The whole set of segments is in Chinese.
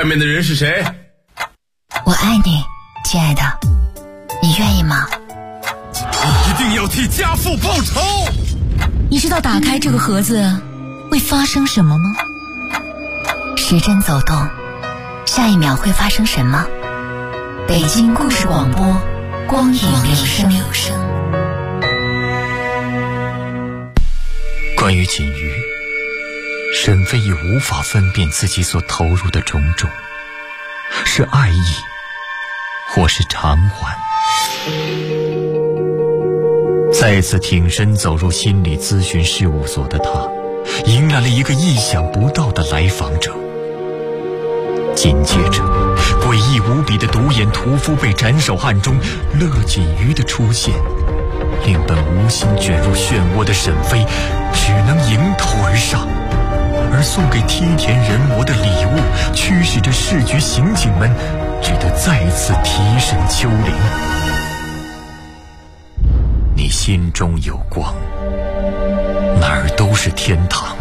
外面的人是谁？ 我爱你，亲爱的，你愿意吗？ 我一定要替家父报仇。 你知道打开这个盒子会发生什么吗？时针走动，下一秒会发生什么？北京故事广播，光影留声。 关于锦瑜，沈飞已无法分辨自己所投入的种种，是爱意，或是偿还。再次挺身走入心理咨询事务所的他，迎来了一个意想不到的来访者。紧接着，诡异无比的独眼屠夫被斩首案中乐锦瑜的出现，令本无心卷入漩涡的沈飞只能迎头而上，而送给梯田人魔的礼物驱使着市局刑警们只得再次提审秋玲。你心中有光，哪儿都是天堂。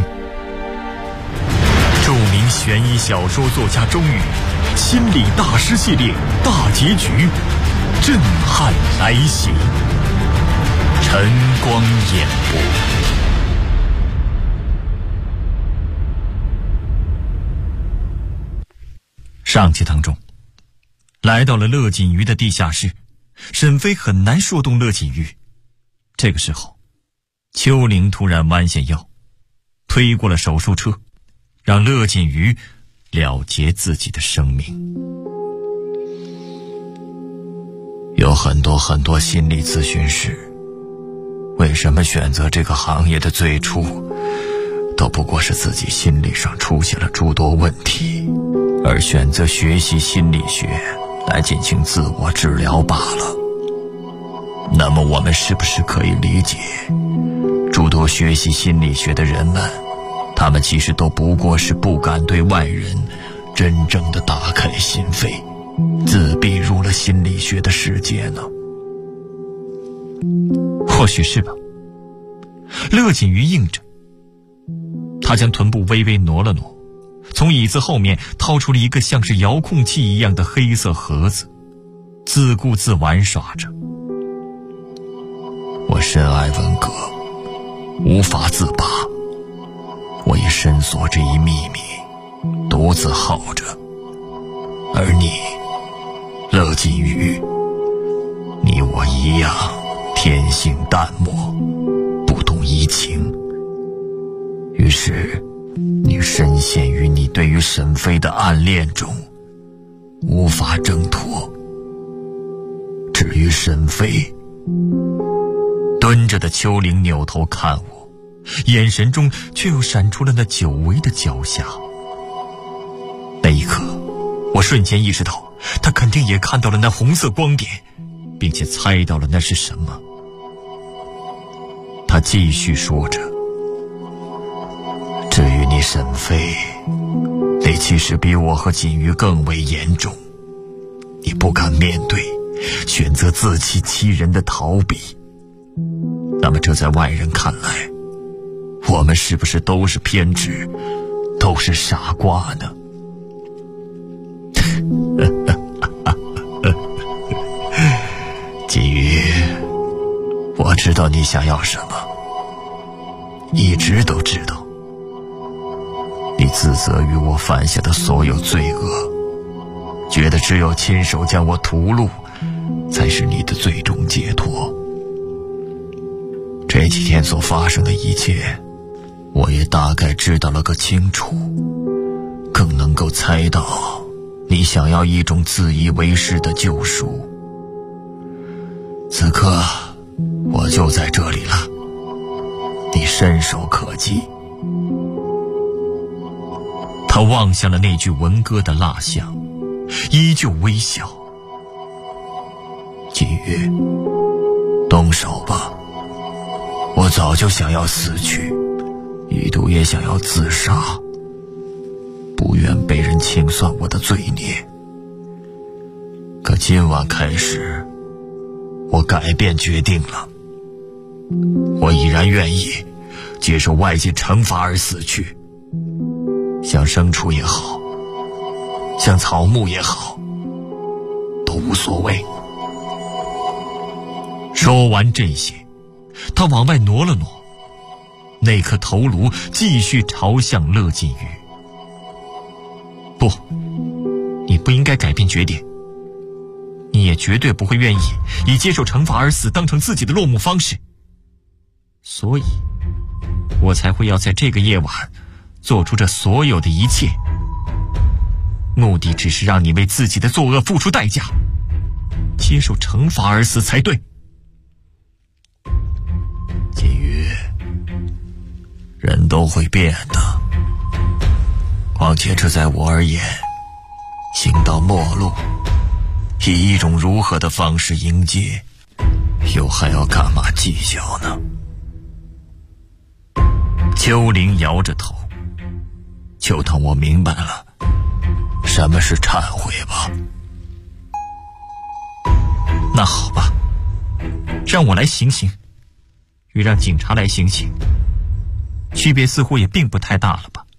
著名悬疑小说作家钟宇心理大师系列大结局震撼来袭，晨光演播。上集当中，来到了乐锦瑜的地下室，沈飞很难说动乐锦瑜。这个时候，秋玲突然弯下腰，推过了手术车，让乐锦瑜了结自己的生命。有很多心理咨询师，为什么选择这个行业的最初，都不过是自己心理上出现了诸多问题，而选择学习心理学来进行自我治疗罢了。那么我们是不是可以理解，诸多学习心理学的人们，他们其实都不过是不敢对外人真正的打开心扉，自闭入了心理学的世界呢？或许是吧。乐锦瑜应着，他将臀部微微挪了挪，从椅子后面掏出了一个像是遥控器一样的黑色盒子，自顾自玩耍着。我深爱文革，无法自拔，我也深锁这一秘密，独自耗着。而你，乐锦瑜，你我一样，天性淡漠，不懂移情。于是你深陷于你对于沈飞的暗恋中，无法挣脱。至于沈飞，蹲着的秋玲扭头看我，眼神中却又闪出了那久违的狡黠。那一刻，我瞬间意识到，他肯定也看到了那红色光点，并且猜到了那是什么。他继续说着，至于你沈飞，那其实比我和锦瑜更为严重。你不敢面对，选择自欺欺人的逃避。那么这在外人看来，我们是不是都是偏执，都是傻瓜呢？锦瑜，我知道你想要什么，一直都知道。你自责于我犯下的所有罪恶，觉得只有亲手将我屠戮，才是你的最终解脱。这几天所发生的一切，我也大概知道了个清楚，更能够猜到你想要一种自以为是的救赎。此刻我就在这里了，你伸手可及。他望向了那具文哥的蜡像，依旧微笑。锦瑜，动手吧，我早就想要死去，一度也想要自杀，不愿被人清算我的罪孽。可今晚开始，我改变决定了，我已然愿意接受外界惩罚而死去，像牲畜也好， 像草木也好，都无所谓。说完这些，他往外挪了挪，那颗头颅继续朝向乐锦瑜。不，你不应该改变决定，你也绝对不会愿意以接受惩罚而死当成自己的落幕方式，所以我才会要在这个夜晚做出这所有的一切，目的只是让你为自己的作恶付出代价，接受惩罚而死才对。锦瑜，人都会变的，况且这在我而言，行到末路，以一种如何的方式迎接，又还要干嘛计较呢？秋灵摇着头，就当我明白了什么是忏悔吧。那好吧，让我来行刑，与让警察来行刑，区别似乎也并不太大了吧？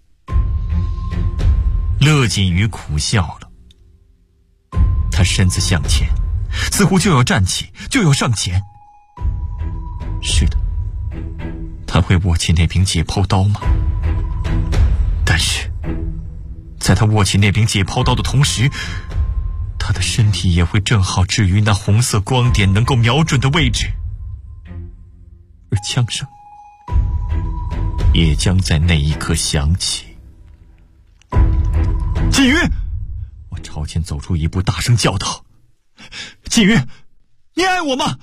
乐锦瑜苦笑了，他身子向前，似乎就要站起，就要上前。是的，他会握起那柄解剖刀吗？但是在他握起那柄解剖刀的同时，他的身体也会正好置于那红色光点能够瞄准的位置，而枪声也将在那一刻响起。锦瑜！我朝前走出一步，大声叫道：锦瑜，你爱我吗？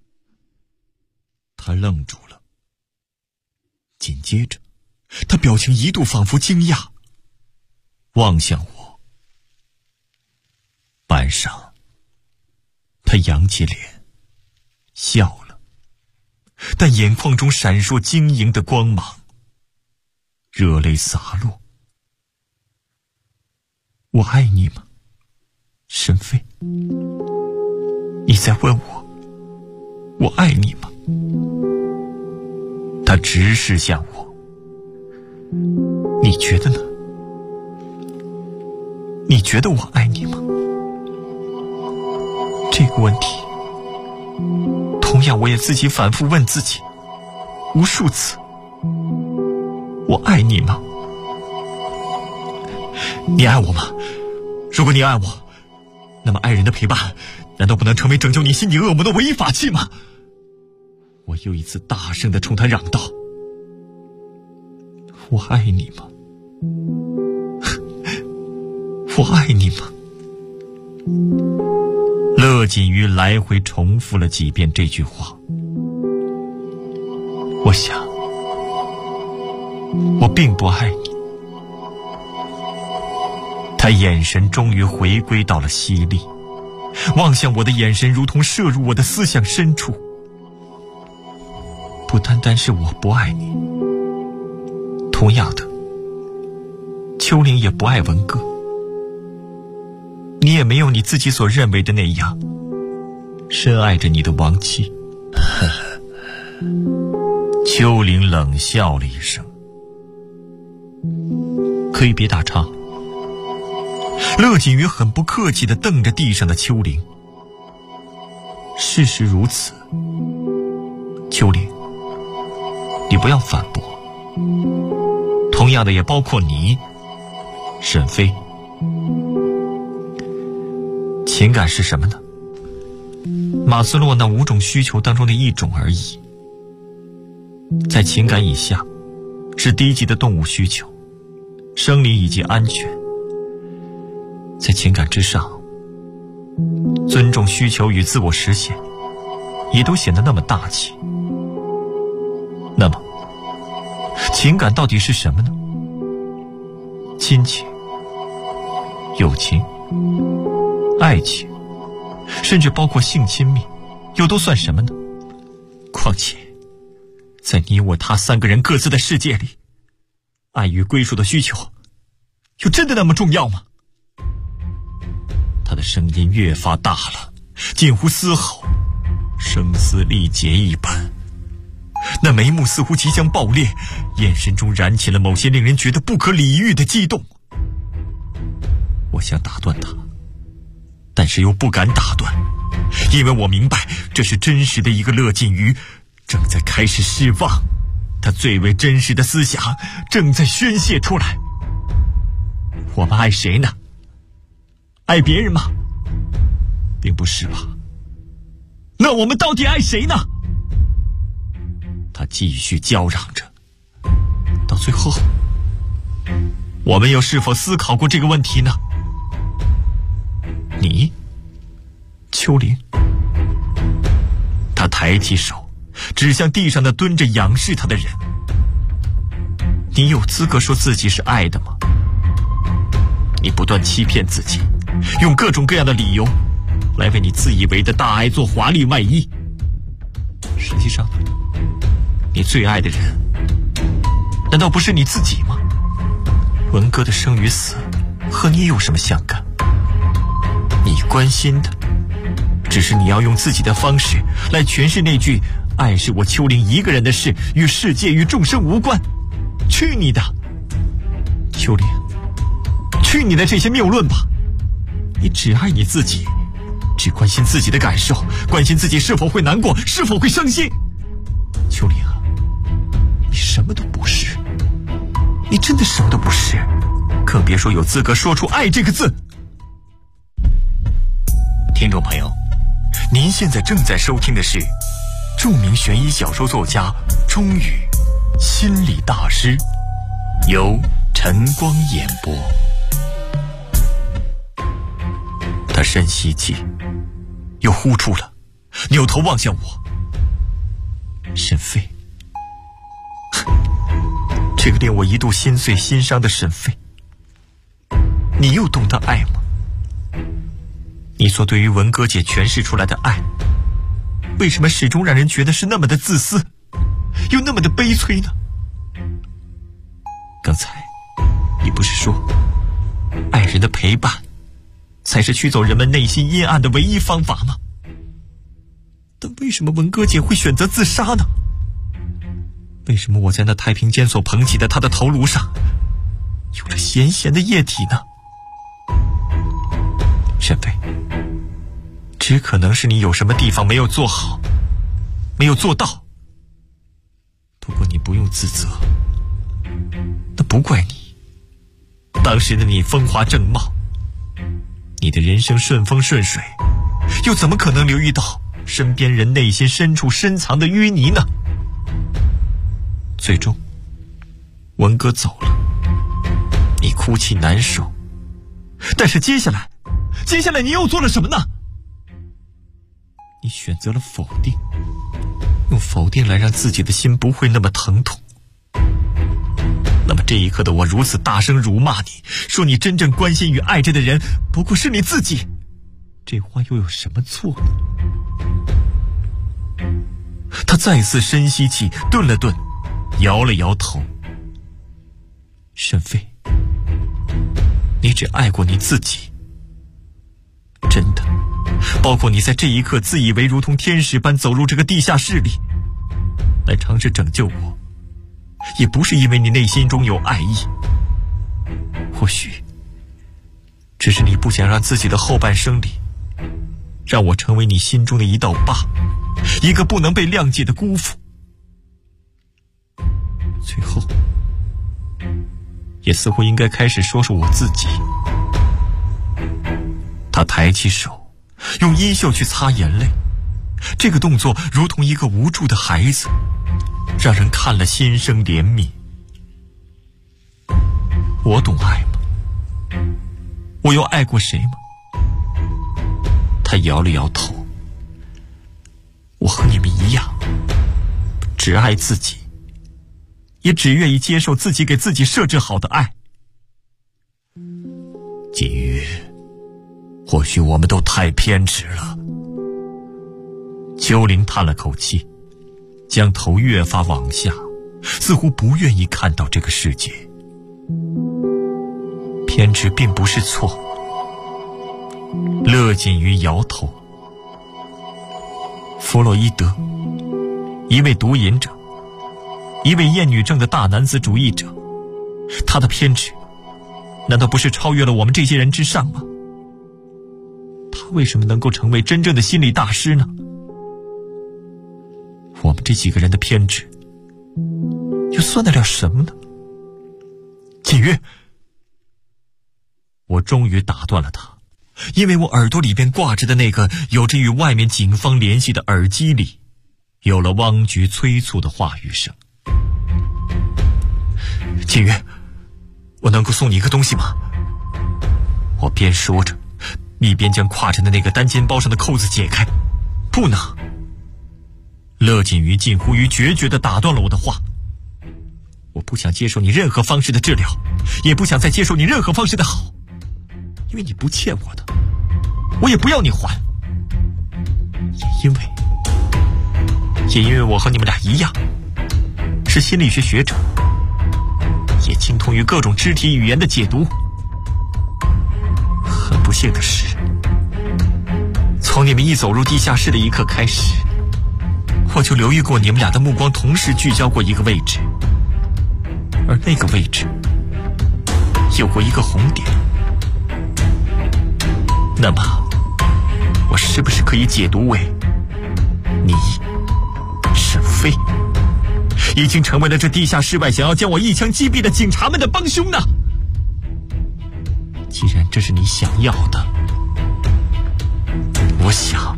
他愣住了，紧接着他表情一度仿佛惊讶，望向我。半晌，他扬起脸笑了，但眼眶中闪烁晶莹的光芒，热泪洒落。我爱你吗，沈飞？你在问我爱你吗？他直视向我。你觉得呢？你觉得我爱你吗？这个问题同样我也自己反复问自己无数次。我爱你吗？你爱我吗？如果你爱我，那么爱人的陪伴难道不能成为拯救你心底恶魔的唯一法器吗？我又一次大声地冲他嚷道：我爱你吗？我爱你吗？乐锦瑜来回重复了几遍这句话。我想我并不爱你。他眼神终于回归到了犀利，望向我的眼神如同射入我的思想深处。不单单是我不爱你，同样的，秋玲也不爱文哥，你也没有你自己所认为的那样深爱着你的亡妻。秋玲冷笑了一声，可以别打岔。乐锦瑜很不客气地瞪着地上的秋玲。事实如此，秋玲，你不要反驳。同样的也包括你，沈飞。情感是什么呢？马斯洛那5种需求当中的一种而已。在情感以下，是低级的动物需求、生理以及安全。在情感之上，尊重需求与自我实现也都显得那么大气。那么情感到底是什么呢？亲情、友情、爱情，甚至包括性亲密，又都算什么呢？况且在你我他3个人各自的世界里，爱与归属的需求又真的那么重要吗？他的声音越发大了，近乎嘶吼，声嘶力竭一般。那眉目似乎即将爆裂，眼神中燃起了某些令人觉得不可理喻的激动。 我想打断他，但是又不敢打断，因为我明白这是真实的一个乐进鱼正在开始释放，他最为真实的思想正在宣泄出来。我们爱谁呢？爱别人吗？并不是吧。那我们到底爱谁呢？他继续叫嚷着。到最后，我们又是否思考过这个问题呢？你，秋玲。他抬起手指向地上的蹲着仰视他的人。你有资格说自己是爱的吗？你不断欺骗自己，用各种各样的理由来为你自以为的大爱做华丽外衣。实际上，你最爱的人难道不是你自己吗？文哥的生与死和你有什么相干？你关心的只是你要用自己的方式来诠释那句爱是我秋玲一个人的事，与世界与众生无关。去你的，秋玲，去你的这些谬论吧！你只爱你自己，只关心自己的感受，关心自己是否会难过，是否会伤心。秋玲，你什么都不是，你真的什么都不是，更别说有资格说出爱这个字。听众朋友，您现在正在收听的是著名悬疑小说作家钟宇心理大师，由晨光演播。他深吸气，又呼出了，扭头望向我。沈飞，这个令我一度心碎心伤的沈飞，你又懂得爱吗？你所对于文哥姐诠释出来的爱，为什么始终让人觉得是那么的自私，又那么的悲催呢？刚才你不是说爱人的陪伴才是驱走人们内心阴暗的唯一方法吗？但为什么文哥姐会选择自杀呢？为什么我在那太平间所捧起的她的头颅上有着咸咸的液体呢？沈飞，只可能是你有什么地方没有做好，没有做到。不过你不用自责，那不怪你。当时的你风华正茂，你的人生顺风顺水，又怎么可能留意到身边人内心深处深藏的淤泥呢？最终文哥走了，你哭泣难受，但是接下来你又做了什么呢？你选择了否定，用否定来让自己的心不会那么疼痛。那么这一刻的我如此大声辱骂你，说你真正关心与爱着的人不过是你自己，这话又有什么错呢？他再次深吸气，顿了顿，摇了摇头。沈飞，你只爱过你自己，真的，包括你在这一刻自以为如同天使般走入这个地下室里，来尝试拯救我，也不是因为你内心中有爱意。或许只是你不想让自己的后半生里让我成为你心中的一道疤，一个不能被谅解的辜负。最后也似乎应该开始说说我自己。他抬起手，用衣袖去擦眼泪，这个动作如同一个无助的孩子，让人看了心生怜悯。我懂爱吗？我又爱过谁吗？他摇了摇头。我和你们一样，只爱自己，也只愿意接受自己给自己设置好的爱。季宇，或许我们都太偏执了。秋玲叹了口气，将头越发往下，似乎不愿意看到这个世界。偏执并不是错。乐锦于摇头。弗洛伊德，一位毒瘾者，一位厌女症的大男子主义者，他的偏执难道不是超越了我们这些人之上吗？他为什么能够成为真正的心理大师呢？我们这几个人的偏执又算得了什么呢？锦瑜，我终于打断了他，因为我耳朵里边挂着的那个有着与外面警方联系的耳机里，有了汪菊催促的话语声。锦瑜，我能够送你一个东西吗？我边说着，一边将挎着的那个单肩包上的扣子解开。不能！乐锦瑜近乎于决绝地打断了我的话。我不想接受你任何方式的治疗，也不想再接受你任何方式的好，因为你不欠我的，我也不要你还。也因为我和你们俩一样，是心理学学者，也精通于各种肢体语言的解读。很不幸的是，从你们一走入地下室的一刻开始，我就留意过你们俩的目光同时聚焦过一个位置，而那个位置有过一个红点。那么我是不是可以解读为你沈飞已经成为了这地下室外想要将我一枪击毙的警察们的帮凶呢？既然这是你想要的，我想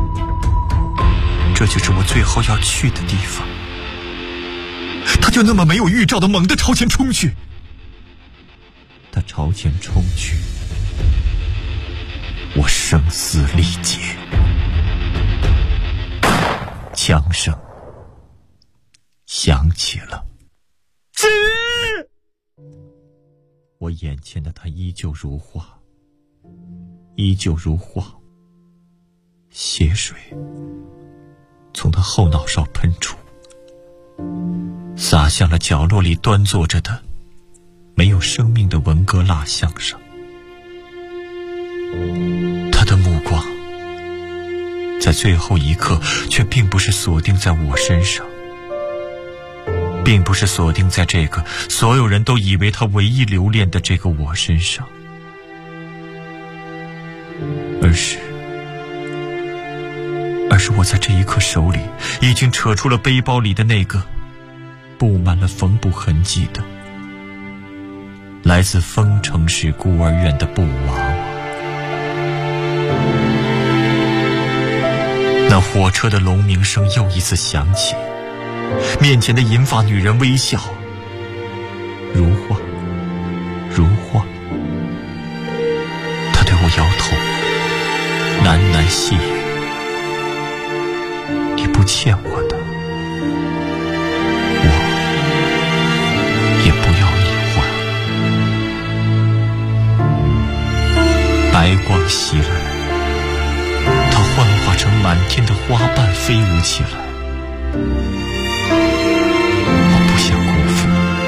这就是我最后要去的地方。他就那么没有预兆的猛地朝前冲去，他朝前冲去，我声嘶力竭，枪声响起了。我眼前的他依旧如画，血水从他后脑勺喷出，洒向了角落里端坐着的没有生命的文革蜡像上。他的目光在最后一刻却并不是锁定在我身上，并不是锁定在这个所有人都以为他唯一留恋的这个我身上，而是我在这一刻手里已经扯出了背包里的那个布满了缝补痕迹的来自丰城市孤儿院的布娃娃。那火车的龙鸣声又一次响起，面前的银发女人微笑，如画。她对我摇头，喃喃细语：你不欠我的，我也不要你还。白光袭来，它幻化成满天的花瓣飞舞起来。我不想辜负，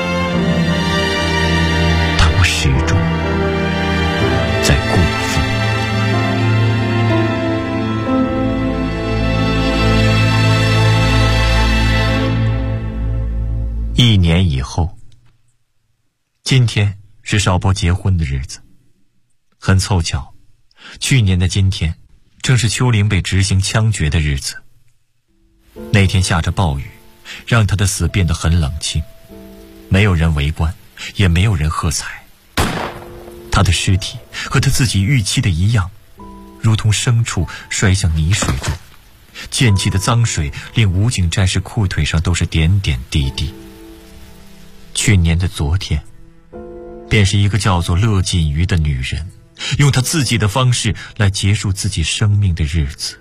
但我始终在辜负。1年以后，今天是邵波结婚的日子。很凑巧，去年的今天正是秋玲被执行枪决的日子。那天下着暴雨，让他的死变得很冷清，没有人围观，也没有人喝彩。他的尸体和他自己预期的一样，如同牲畜摔向泥水中，溅起的脏水令武警战士裤腿上都是点点滴滴。去年的昨天，便是一个叫做乐锦瑜的女人用她自己的方式来结束自己生命的日子。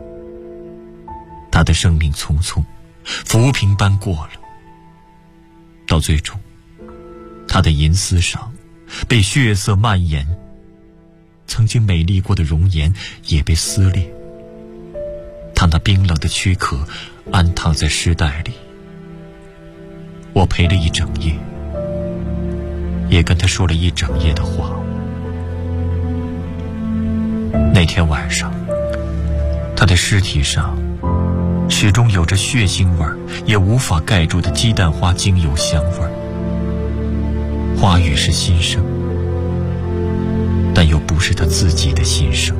她的生命匆匆浮萍般过了，到最终她的银丝上被血色蔓延，曾经美丽过的容颜也被撕裂，她那冰冷的躯壳安躺在尸袋里。我陪了一整夜，也跟她说了一整夜的话。那天晚上，她的尸体上始终有着血腥味儿也无法盖住的鸡蛋花精油香味儿。花语是新生， 但又不是他自己的心声。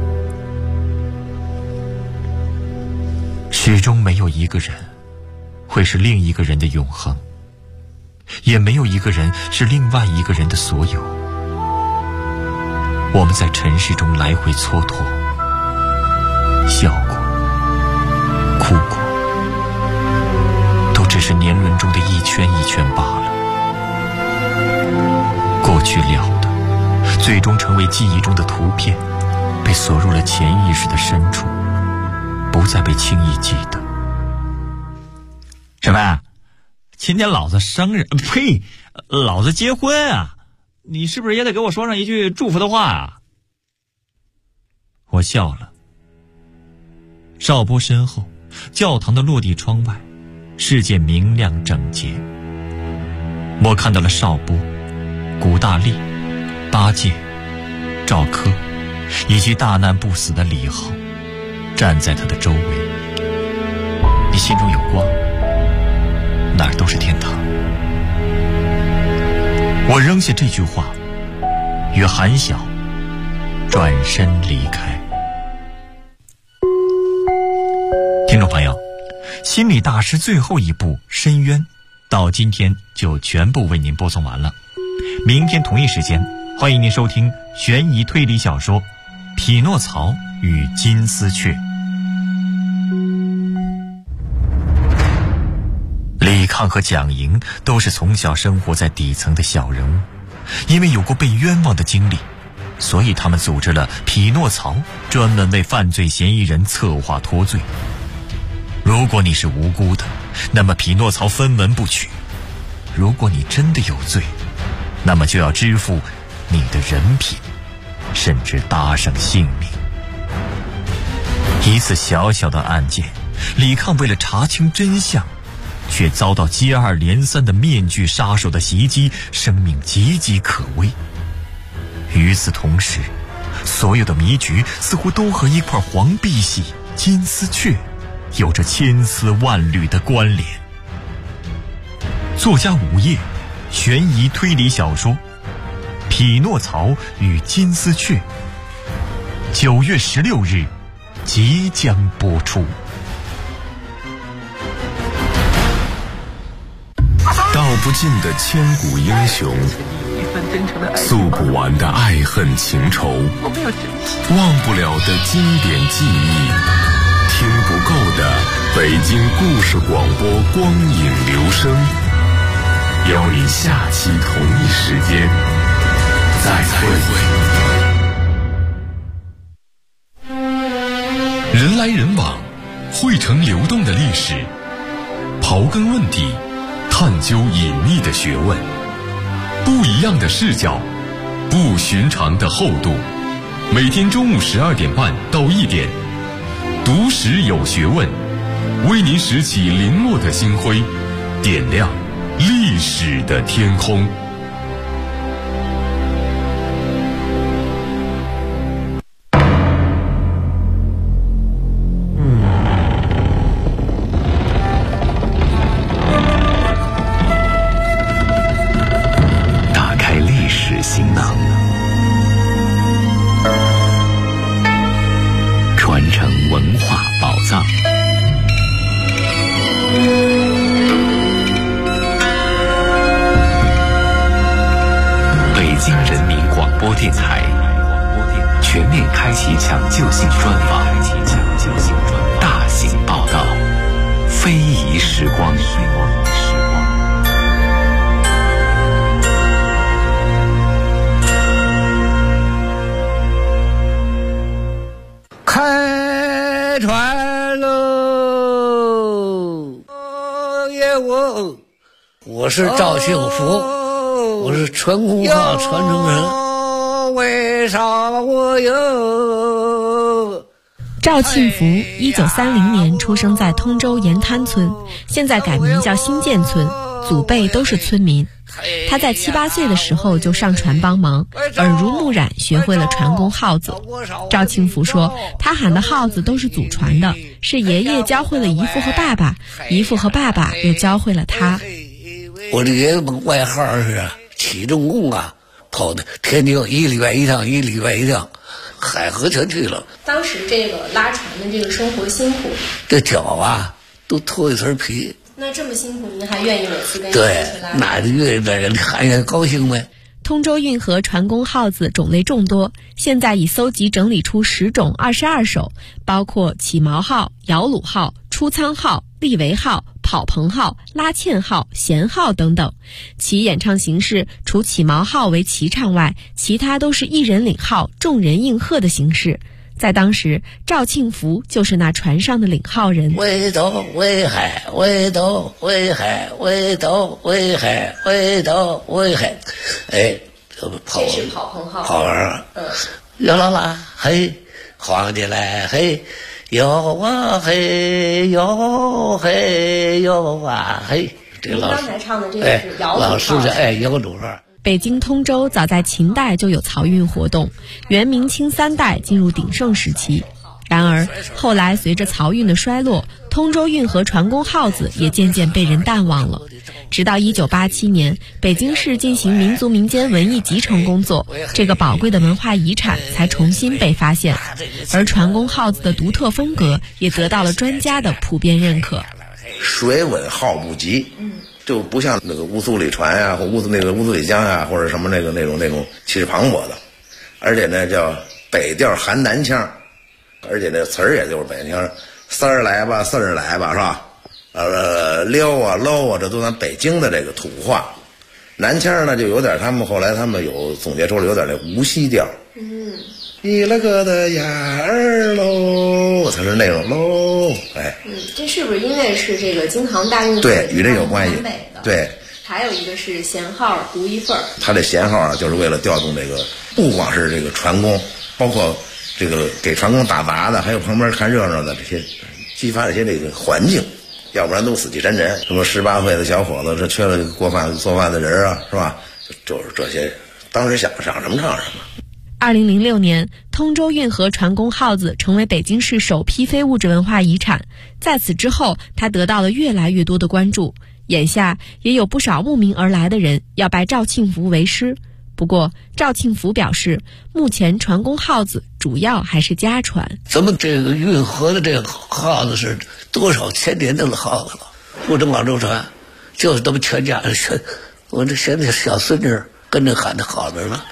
始终没有一个人会是另一个人的永恒，也没有一个人是另外一个人的所有。我们在尘世中来回蹉跎，笑过，哭过，都只是年轮中的一圈一圈罢了。过去了的，最终成为记忆中的图片，被锁入了潜意识的深处，不再被轻易记得。 什么？今天老子生日，呸！老子结婚啊！你是不是也得给我说上一句祝福的话啊？ 我笑了。邵波身后，教堂的落地窗外，世界明亮整洁。我看到了邵波、古大力、八戒、赵柯，以及大难不死的李浩，站在他的周围。你心中有光，哪儿都是天堂。我扔下这句话，与韩晓转身离开。听众朋友，心理大师最后一部《深渊》到今天就全部为您播送完了。明天同一时间，欢迎您收听悬疑推理小说《匹诺曹与金丝雀》。李抗和蒋莹都是从小生活在底层的小人物，因为有过被冤枉的经历，所以他们组织了匹诺曹，专门为犯罪嫌疑人策划脱罪。如果你是无辜的，那么匹诺曹分文不取；如果你真的有罪，那么就要支付你的人品，甚至搭上性命。一次小小的案件，李抗为了查清真相，却遭到接二连三的面具杀手的袭击，生命岌岌可危。与此同时，所有的迷局似乎都和一块黄碧玺金丝雀有着千丝万缕的关联。作家午夜悬疑推理小说《匹诺曹与金丝雀》9月16日即将播出。 道不尽的千古英雄，诉不完的爱恨情仇，忘不了的经典记忆，听不够的北京故事广播光影留声。邀你下期同一时间再会。人来人往，汇成流动的历史，刨根问底，探究隐秘的学问，不一样的视角，不寻常的厚度。每天中午12点半到1点，读史有学问，为您拾起零落的星辉，点亮历史的天空。 打开历史行囊，传承文化宝藏。北京人民广播电台全面开启抢救性专访，大型报道，非遗时光。 开船喽！我是赵幸福，我是传功话传承人。为啥我有？ 赵庆福1930年出生在通州盐滩村，现在改名叫新建村，祖辈都是村民。他在7、8岁的时候就上船帮忙，耳濡目染学会了传功号子。赵庆福说，他喊的号子都是祖传的，是爷爷教会了姨父和爸爸，姨父和爸爸又教会了他。 我的爷爷外号是启正公啊， 跑的，天天1礼拜1趟，1礼拜1趟，海河全去了。 当时这个拉船的这个生活辛苦， 这脚啊都脱一层皮。 那这么辛苦，您还愿意每次跟对， 去拉？ 那愿意的人还愿意高兴呗。 通州运河船工号子种类众多，现在已搜集整理出10种22首，包括起锚号、摇橹号、出舱号、立桅号、跑棚号、拉纤号、舷号等等。其演唱形式除起锚号为齐唱外，其他都是一人领号，众人应和的形式。在当时，赵庆福就是那船上的领号人。 围斗围海，围斗围海，围斗围海，围斗围海。哎， 这是跑棚号。 跑完，摇啦啦，嘿，晃起来，嘿，摇啊嘿，摇嘿，摇啊嘿。这您刚才唱的这个是摇橹号。 老师的摇橹号。 北京通州早在秦代就有漕运活动，元明清3代进入鼎盛时期。然而后来随着漕运的衰落，通州运河船工号子也渐渐被人淡忘了。直到1987年，北京市进行民族民间文艺集成工作，这个宝贵的文化遗产才重新被发现，而船工号子的独特风格也得到了专家的普遍认可。 水稳号不急，就不像那个乌苏里船啊，或乌苏里江啊，或者什么那种气势磅礴的，而且呢叫北调含南腔，而且那词儿也就是北腔，三儿来吧，四儿来吧，是吧？撩啊搂啊，这都咱北京的这个土话。南腔呢就有点，后来他们有总结出来有点那无锡调。你了个的呀儿喽，它是那种喽，哎。 这是不是因为是这个京杭大运河？ 对，与这有关系。对。 还有一个是舷号独一份儿。 它这舷号啊，就是为了调动这个，不光是这个船工，包括这个给船工打杂的，还有旁边看热闹的这些，激发这些这个环境，要不然都死气沉沉。什么18岁的小伙子，这缺了做饭的人啊，是吧？就是这些，当时想什么唱什么。 2006年，通州运河船工号子成为北京市首批非物质文化遗产。在此之后，它得到了越来越多的关注。眼下也有不少慕名而来的人要拜赵庆福为师。不过，赵庆福表示，目前船工号子主要还是家传。 咱们这个运河的这个号子是多少千年的号子了，不止广州船，就是他们全家的全，我这现在小孙女跟着喊的好着呢。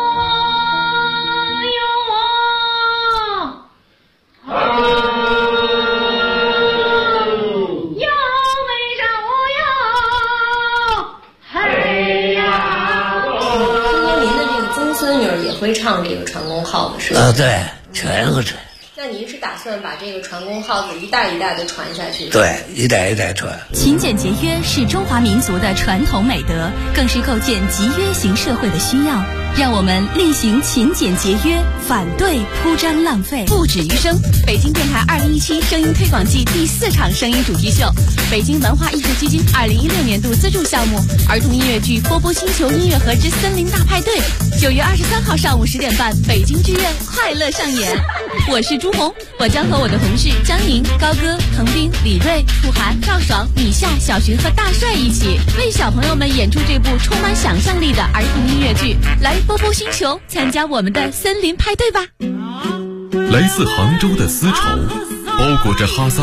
会唱这个船工号子是吧？ 对，全会唱。 那您是打算把这个船工号子一代一代的传下去？ 对，一代一代传。 勤俭节约是中华民族的传统美德，更是构建集约型社会的需要。让我们厉行勤俭节约，反对铺张浪费。不止于声，北京电台2017声音推广季第4场声音主题秀，北京文化艺术基金2016年度资助项目儿童音乐剧《波波星球音乐盒之森林大派对》，9月23号上午10点半，北京剧院快乐上演。我是朱红，我将和我的同事张宁、高歌、滕斌、李锐、楚涵、赵爽、米夏、小寻和大帅一起为小朋友们演出这部充满想象力的儿童音乐剧。来波波星球参加我们的森林派对吧。 来自杭州的丝绸包裹着哈萨